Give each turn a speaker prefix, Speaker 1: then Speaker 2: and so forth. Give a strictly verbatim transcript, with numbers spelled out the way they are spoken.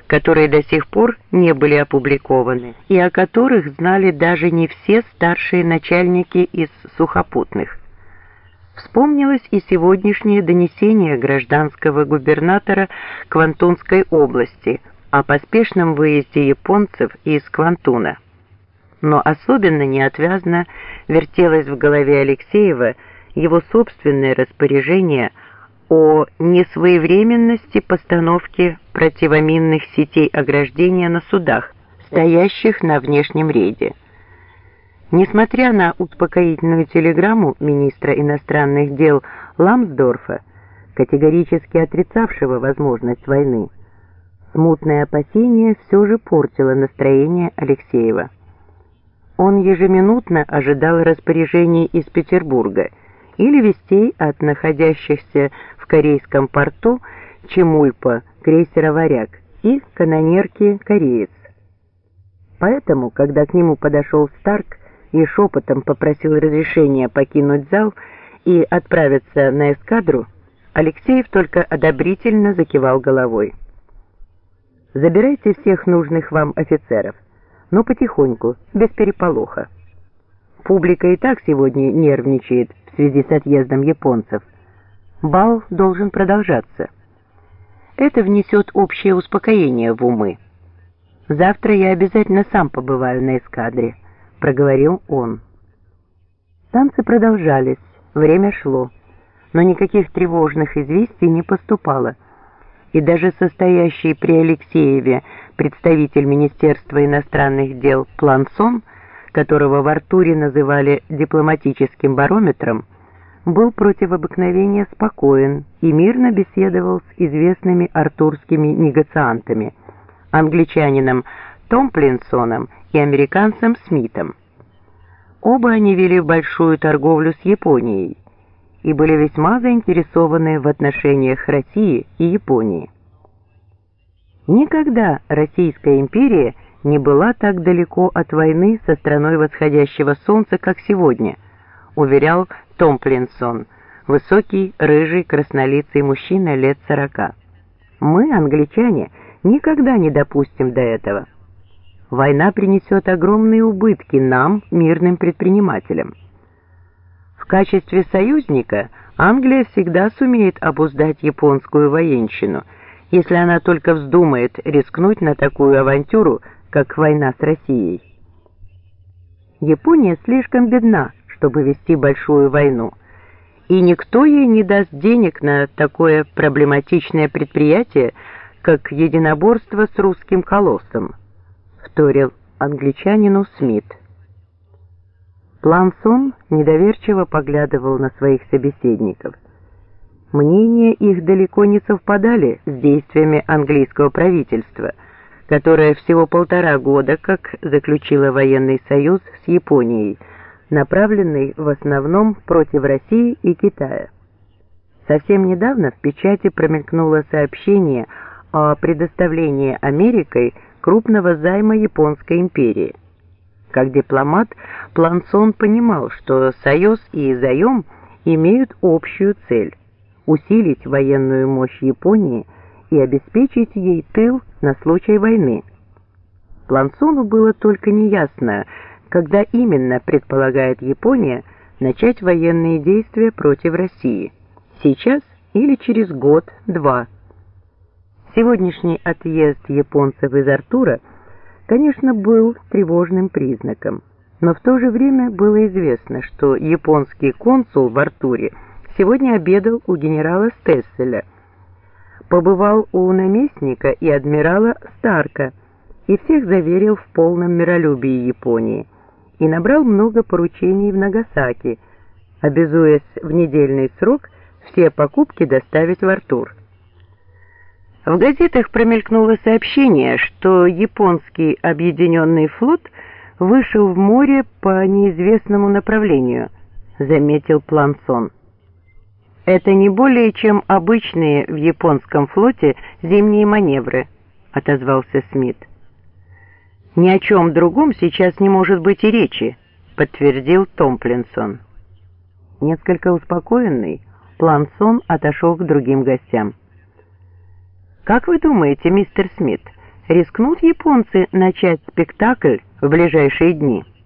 Speaker 1: которые до сих пор не были опубликованы и о которых знали даже не все старшие начальники из сухопутных. Вспомнилось и сегодняшнее донесение гражданского губернатора Квантунской области о поспешном выезде японцев из Квантуна. Но особенно неотвязно вертелось в голове Алексеева его собственное распоряжение о несвоевременности постановки противоминных сетей ограждения на судах, стоящих на внешнем рейде. Несмотря на успокоительную телеграмму министра иностранных дел Ламсдорфа, категорически отрицавшего возможность войны, смутное опасение все же портило настроение Алексеева. Он ежеминутно ожидал распоряжений из Петербурга или вестей от находящихся в корейском порту Чемульпа крейсера «Варяг» и канонерки «Кореец». Поэтому, когда к нему подошел Старк и шепотом попросил разрешения покинуть зал и отправиться на эскадру, Алексеев только одобрительно закивал головой. «Забирайте всех нужных вам офицеров, но потихоньку, без переполоха. Публика и так сегодня нервничает в связи с отъездом японцев. Бал должен продолжаться. Это внесет общее успокоение в умы. Завтра я обязательно сам побываю на эскадре», — проговорил он. Танцы продолжались, время шло, но никаких тревожных известий не поступало, и даже состоящий при Алексееве представитель Министерства иностранных дел Плансон, которого в Артуре называли дипломатическим барометром, был против обыкновения спокоен и мирно беседовал с известными артурскими негациантами, англичанином Томплинсоном и американцем Смитом. Оба они вели большую торговлю с Японией и были весьма заинтересованы в отношениях России и Японии. Никогда Российская империя не была так далеко от войны со страной восходящего солнца, как сегодня, уверял Томплинсон, высокий, рыжий, краснолицый мужчина лет сорока. Мы, англичане, никогда не допустим до этого. Война принесет огромные убытки нам, мирным предпринимателям. В качестве союзника Англия всегда сумеет обуздать японскую военщину, если она только вздумает рискнуть на такую авантюру, как война с Россией. Япония слишком бедна, чтобы вести большую войну, и никто ей не даст денег на такое проблематичное предприятие, как единоборство с русским колоссом, вторил англичанину Смит. Плансон недоверчиво поглядывал на своих собеседников. Мнения их далеко не совпадали с действиями английского правительства, которое всего полтора года как заключило военный союз с Японией, направленный в основном против России и Китая. Совсем недавно в печати промелькнуло сообщение о предоставлении Америкой крупного займа Японской империи. Как дипломат, Плансон понимал, что союз и заем имеют общую цель – усилить военную мощь Японии и обеспечить ей тыл на случай войны. Плансону было только неясно, когда именно предполагает Япония начать военные действия против России – сейчас или через год-два. Сегодняшний отъезд японцев из Артура, конечно, был тревожным признаком, но в то же время было известно, что японский консул в Артуре сегодня обедал у генерала Стесселя, побывал у наместника и адмирала Старка и всех заверил в полном миролюбии Японии и набрал много поручений в Нагасаки, обязуясь в недельный срок все покупки доставить в Артур. В газетах промелькнуло сообщение, что японский объединенный флот вышел в море по неизвестному направлению, заметил Плансон. Это не более чем обычные в японском флоте зимние маневры, отозвался Смит. Ни о чем другом сейчас не может быть и речи, подтвердил Томплинсон. Несколько успокоенный, Плансон отошел к другим гостям. «Как вы думаете, мистер Смит, Рискнут японцы начать спектакль в ближайшие дни?